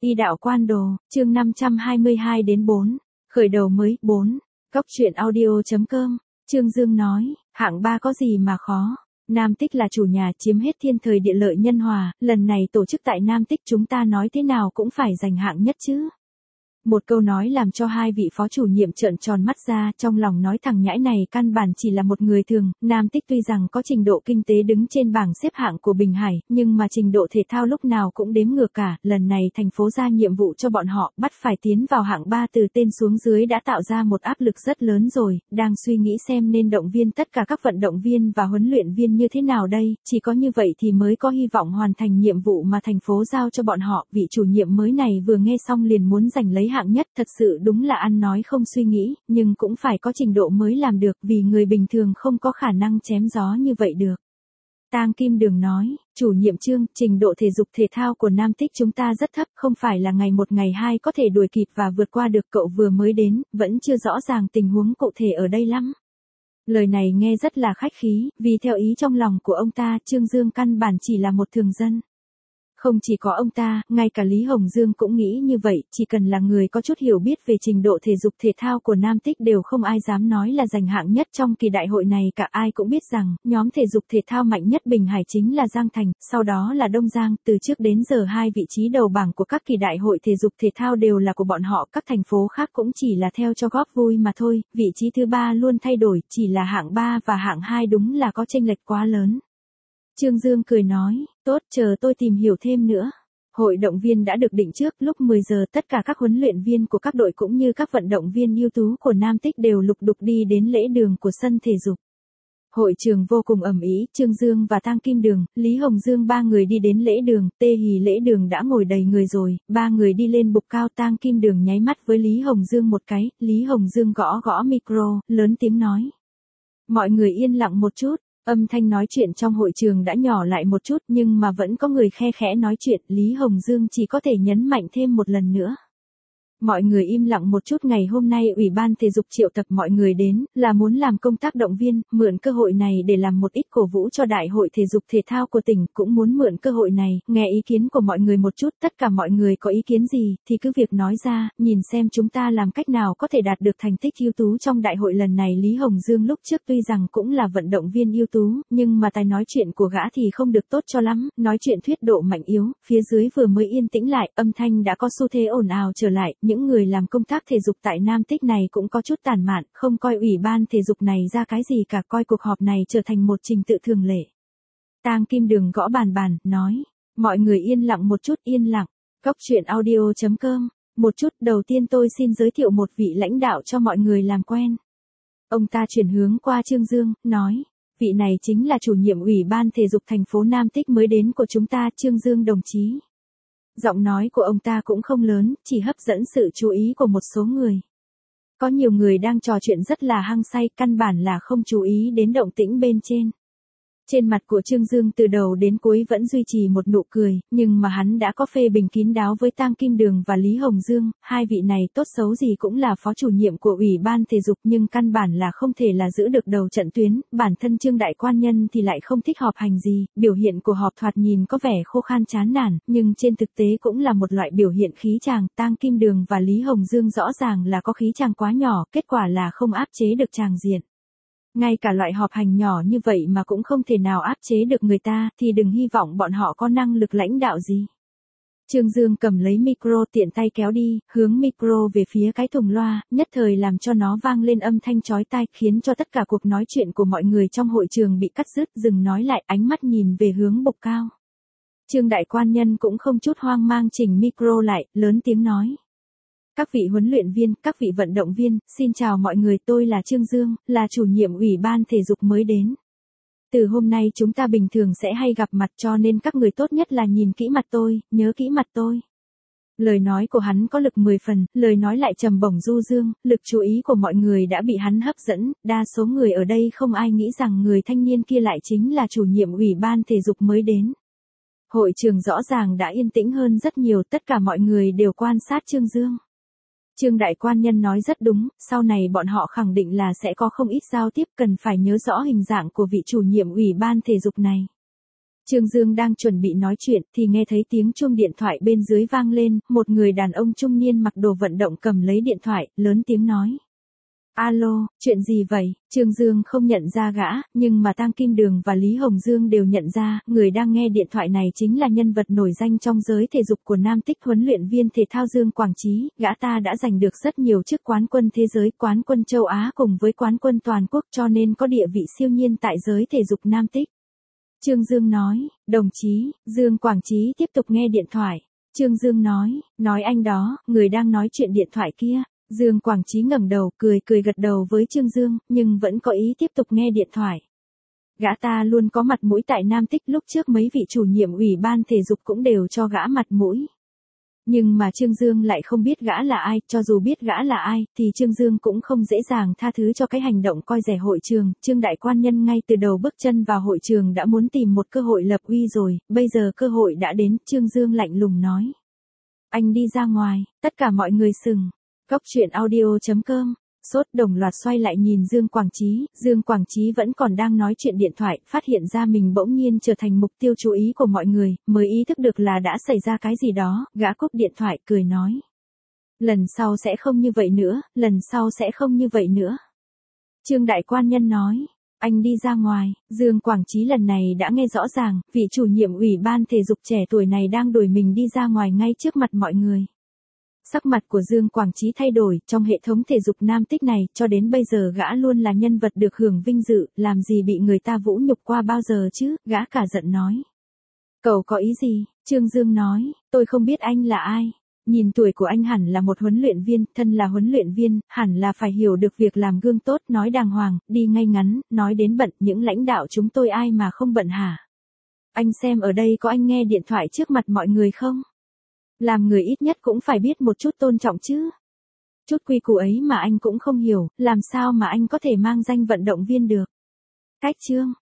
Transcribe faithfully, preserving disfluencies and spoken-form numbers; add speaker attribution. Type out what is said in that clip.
Speaker 1: Y đạo quan đồ, chương năm trăm hai mươi hai đến bốn. Khởi đầu mới, bốn. Cóc truyện audio.com, Trương Dương nói, hạng ba có gì mà khó. Nam Tích là chủ nhà chiếm hết thiên thời địa lợi nhân hòa, lần này tổ chức tại Nam Tích chúng ta nói thế nào cũng phải giành hạng nhất chứ. Một câu nói làm cho hai vị phó chủ nhiệm trợn tròn mắt ra, trong lòng nói thằng nhãi này căn bản chỉ là một người thường. Nam Tích tuy rằng có trình độ kinh tế đứng trên bảng xếp hạng của Bình Hải, nhưng mà trình độ thể thao lúc nào cũng đếm ngược cả. Lần này thành phố ra nhiệm vụ cho bọn họ, bắt phải tiến vào hạng ba từ tên xuống dưới đã tạo ra một áp lực rất lớn rồi, đang suy nghĩ xem nên động viên tất cả các vận động viên và huấn luyện viên như thế nào đây, chỉ có như vậy thì mới có hy vọng hoàn thành nhiệm vụ mà thành phố giao cho bọn họ. Vị chủ nhiệm mới này vừa nghe xong liền muốn giành lấy hạng nhất, thật sự đúng là ăn nói không suy nghĩ, nhưng cũng phải có trình độ mới làm được, vì người bình thường không có khả năng chém gió như vậy được. Tang Kim Đường nói, chủ nhiệm Trương, trình độ thể dục thể thao của Nam Tích chúng ta rất thấp, không phải là ngày một ngày hai có thể đuổi kịp và vượt qua được. Cậu vừa mới đến, vẫn chưa rõ ràng tình huống cụ thể ở đây lắm. Lời này nghe rất là khách khí, vì theo ý trong lòng của ông ta, Trương Dương căn bản chỉ là một thường dân. Không chỉ có ông ta, ngay cả Lý Hồng Dương cũng nghĩ như vậy, chỉ cần là người có chút hiểu biết về trình độ thể dục thể thao của Nam Tích đều không ai dám nói là giành hạng nhất trong kỳ đại hội này cả. Ai cũng biết rằng, nhóm thể dục thể thao mạnh nhất Bình Hải chính là Giang Thành, sau đó là Đông Giang, từ trước đến giờ hai vị trí đầu bảng của các kỳ đại hội thể dục thể thao đều là của bọn họ, các thành phố khác cũng chỉ là theo cho góp vui mà thôi, vị trí thứ ba luôn thay đổi, chỉ là hạng ba và hạng hai đúng là có chênh lệch quá lớn. Trương Dương cười nói, tốt, chờ tôi tìm hiểu thêm nữa. Hội động viên đã được định trước, lúc mười giờ tất cả các huấn luyện viên của các đội cũng như các vận động viên ưu tú của Nam Tích đều lục đục đi đến lễ đường của sân thể dục. Hội trường vô cùng ầm ĩ, Trương Dương và Tang Kim Đường, Lý Hồng Dương ba người đi đến lễ đường, tê hì lễ đường đã ngồi đầy người rồi, ba người đi lên bục cao. Tang Kim Đường nháy mắt với Lý Hồng Dương một cái, Lý Hồng Dương gõ gõ micro, lớn tiếng nói. Mọi người yên lặng một chút. Âm thanh nói chuyện trong hội trường đã nhỏ lại một chút nhưng mà vẫn có người khe khẽ nói chuyện, Lý Hồng Dương chỉ có thể nhấn mạnh thêm một lần nữa. Mọi người im lặng một chút, ngày hôm nay Ủy ban Thể dục triệu tập mọi người đến, là muốn làm công tác động viên, mượn cơ hội này để làm một ít cổ vũ cho Đại hội Thể dục Thể thao của tỉnh, cũng muốn mượn cơ hội này, nghe ý kiến của mọi người một chút, tất cả mọi người có ý kiến gì, thì cứ việc nói ra, nhìn xem chúng ta làm cách nào có thể đạt được thành tích ưu tú trong đại hội lần này. Lý Hồng Dương lúc trước tuy rằng cũng là vận động viên ưu tú, nhưng mà tài nói chuyện của gã thì không được tốt cho lắm, nói chuyện thuyết độ mạnh yếu, phía dưới vừa mới yên tĩnh lại, âm thanh đã có xu thế ồn ào trở lại. Những người làm công tác thể dục tại Nam Tích này cũng có chút tản mạn, không coi ủy ban thể dục này ra cái gì cả, coi cuộc họp này trở thành một trình tự thường lệ. Tang Kim Đường gõ bàn bàn, nói, mọi người yên lặng một chút, yên lặng. Cóc truyện audio.com, một chút, đầu tiên tôi xin giới thiệu một vị lãnh đạo cho mọi người làm quen. Ông ta chuyển hướng qua Trương Dương, nói, vị này chính là chủ nhiệm ủy ban thể dục thành phố Nam Tích mới đến của chúng ta, Trương Dương đồng chí. Giọng nói của ông ta cũng không lớn, chỉ hấp dẫn sự chú ý của một số người. Có nhiều người đang trò chuyện rất là hăng say, căn bản là không chú ý đến động tĩnh bên trên. Trên mặt của Trương Dương từ đầu đến cuối vẫn duy trì một nụ cười, nhưng mà hắn đã có phê bình kín đáo với Tang Kim Đường và Lý Hồng Dương, hai vị này tốt xấu gì cũng là phó chủ nhiệm của Ủy ban Thể dục nhưng căn bản là không thể là giữ được đầu trận tuyến, bản thân Trương Đại Quan Nhân thì lại không thích họp hành gì, biểu hiện của họp thoạt nhìn có vẻ khô khan chán nản, nhưng trên thực tế cũng là một loại biểu hiện khí chàng. Tang Kim Đường và Lý Hồng Dương rõ ràng là có khí chàng quá nhỏ, kết quả là không áp chế được tràng diện. Ngay cả loại họp hành nhỏ như vậy mà cũng không thể nào áp chế được người ta, thì đừng hy vọng bọn họ có năng lực lãnh đạo gì. Trương Dương cầm lấy micro tiện tay kéo đi, hướng micro về phía cái thùng loa, nhất thời làm cho nó vang lên âm thanh chói tai, khiến cho tất cả cuộc nói chuyện của mọi người trong hội trường bị cắt dứt, dừng nói lại, ánh mắt nhìn về hướng bục cao. Trương Đại Quan Nhân cũng không chút hoang mang chỉnh micro lại, lớn tiếng nói. Các vị huấn luyện viên, các vị vận động viên, xin chào mọi người, tôi là Trương Dương, là chủ nhiệm ủy ban thể dục mới đến. Từ hôm nay chúng ta bình thường sẽ hay gặp mặt cho nên các người tốt nhất là nhìn kỹ mặt tôi, nhớ kỹ mặt tôi. Lời nói của hắn có lực mười phần, lời nói lại trầm bổng du dương, lực chú ý của mọi người đã bị hắn hấp dẫn, đa số người ở đây không ai nghĩ rằng người thanh niên kia lại chính là chủ nhiệm ủy ban thể dục mới đến. Hội trường rõ ràng đã yên tĩnh hơn rất nhiều, tất cả mọi người đều quan sát Trương Dương. Trương Đại Quan Nhân nói rất đúng, sau này bọn họ khẳng định là sẽ có không ít giao tiếp, cần phải nhớ rõ hình dạng của vị chủ nhiệm ủy ban thể dục này. Trương Dương đang chuẩn bị nói chuyện thì nghe thấy tiếng chuông điện thoại bên dưới vang lên, một người đàn ông trung niên mặc đồ vận động cầm lấy điện thoại, lớn tiếng nói. Alo, chuyện gì vậy? Trương Dương không nhận ra gã, nhưng mà Tang Kim Đường và Lý Hồng Dương đều nhận ra, người đang nghe điện thoại này chính là nhân vật nổi danh trong giới thể dục của Nam Tích, huấn luyện viên thể thao Dương Quảng Chí, gã ta đã giành được rất nhiều chức quán quân thế giới, quán quân châu Á cùng với quán quân toàn quốc, cho nên có địa vị siêu nhiên tại giới thể dục Nam Tích. Trương Dương nói, đồng chí, Dương Quảng Chí tiếp tục nghe điện thoại. Trương Dương nói, nói anh đó, người đang nói chuyện điện thoại kia. Dương Quảng Chí ngẩng đầu, cười cười gật đầu với Trương Dương, nhưng vẫn có ý tiếp tục nghe điện thoại. Gã ta luôn có mặt mũi tại Nam Tích, lúc trước mấy vị chủ nhiệm ủy ban thể dục cũng đều cho gã mặt mũi. Nhưng mà Trương Dương lại không biết gã là ai, cho dù biết gã là ai, thì Trương Dương cũng không dễ dàng tha thứ cho cái hành động coi rẻ hội trường. Trương đại quan nhân ngay từ đầu bước chân vào hội trường đã muốn tìm một cơ hội lập uy rồi, bây giờ cơ hội đã đến, Trương Dương lạnh lùng nói. Anh đi ra ngoài, tất cả mọi người sừng. Góc truyện audio chấm com, sốt đồng loạt xoay lại nhìn Dương Quảng Chí, Dương Quảng Chí vẫn còn đang nói chuyện điện thoại, phát hiện ra mình bỗng nhiên trở thành mục tiêu chú ý của mọi người, mới ý thức được là đã xảy ra cái gì đó, gã cúp điện thoại cười nói. Lần sau sẽ không như vậy nữa, lần sau sẽ không như vậy nữa. Trương đại quan nhân nói, anh đi ra ngoài, Dương Quảng Chí lần này đã nghe rõ ràng, vị chủ nhiệm ủy ban thể dục trẻ tuổi này đang đuổi mình đi ra ngoài ngay trước mặt mọi người. Sắc mặt của Dương Quảng Chí thay đổi, trong hệ thống thể dục Nam Tích này, cho đến bây giờ gã luôn là nhân vật được hưởng vinh dự, làm gì bị người ta vũ nhục qua bao giờ chứ, gã cả giận nói. Cậu có ý gì? Trương Dương nói, tôi không biết anh là ai. Nhìn tuổi của anh hẳn là một huấn luyện viên, thân là huấn luyện viên, hẳn là phải hiểu được việc làm gương tốt, nói đàng hoàng, đi ngay ngắn, nói đến bận, những lãnh đạo chúng tôi ai mà không bận hả? Anh xem ở đây có anh nghe điện thoại trước mặt mọi người không? Làm người ít nhất cũng phải biết một chút tôn trọng chứ. Chút quy củ ấy mà anh cũng không hiểu, làm sao mà anh có thể mang danh vận động viên được. Cách chương.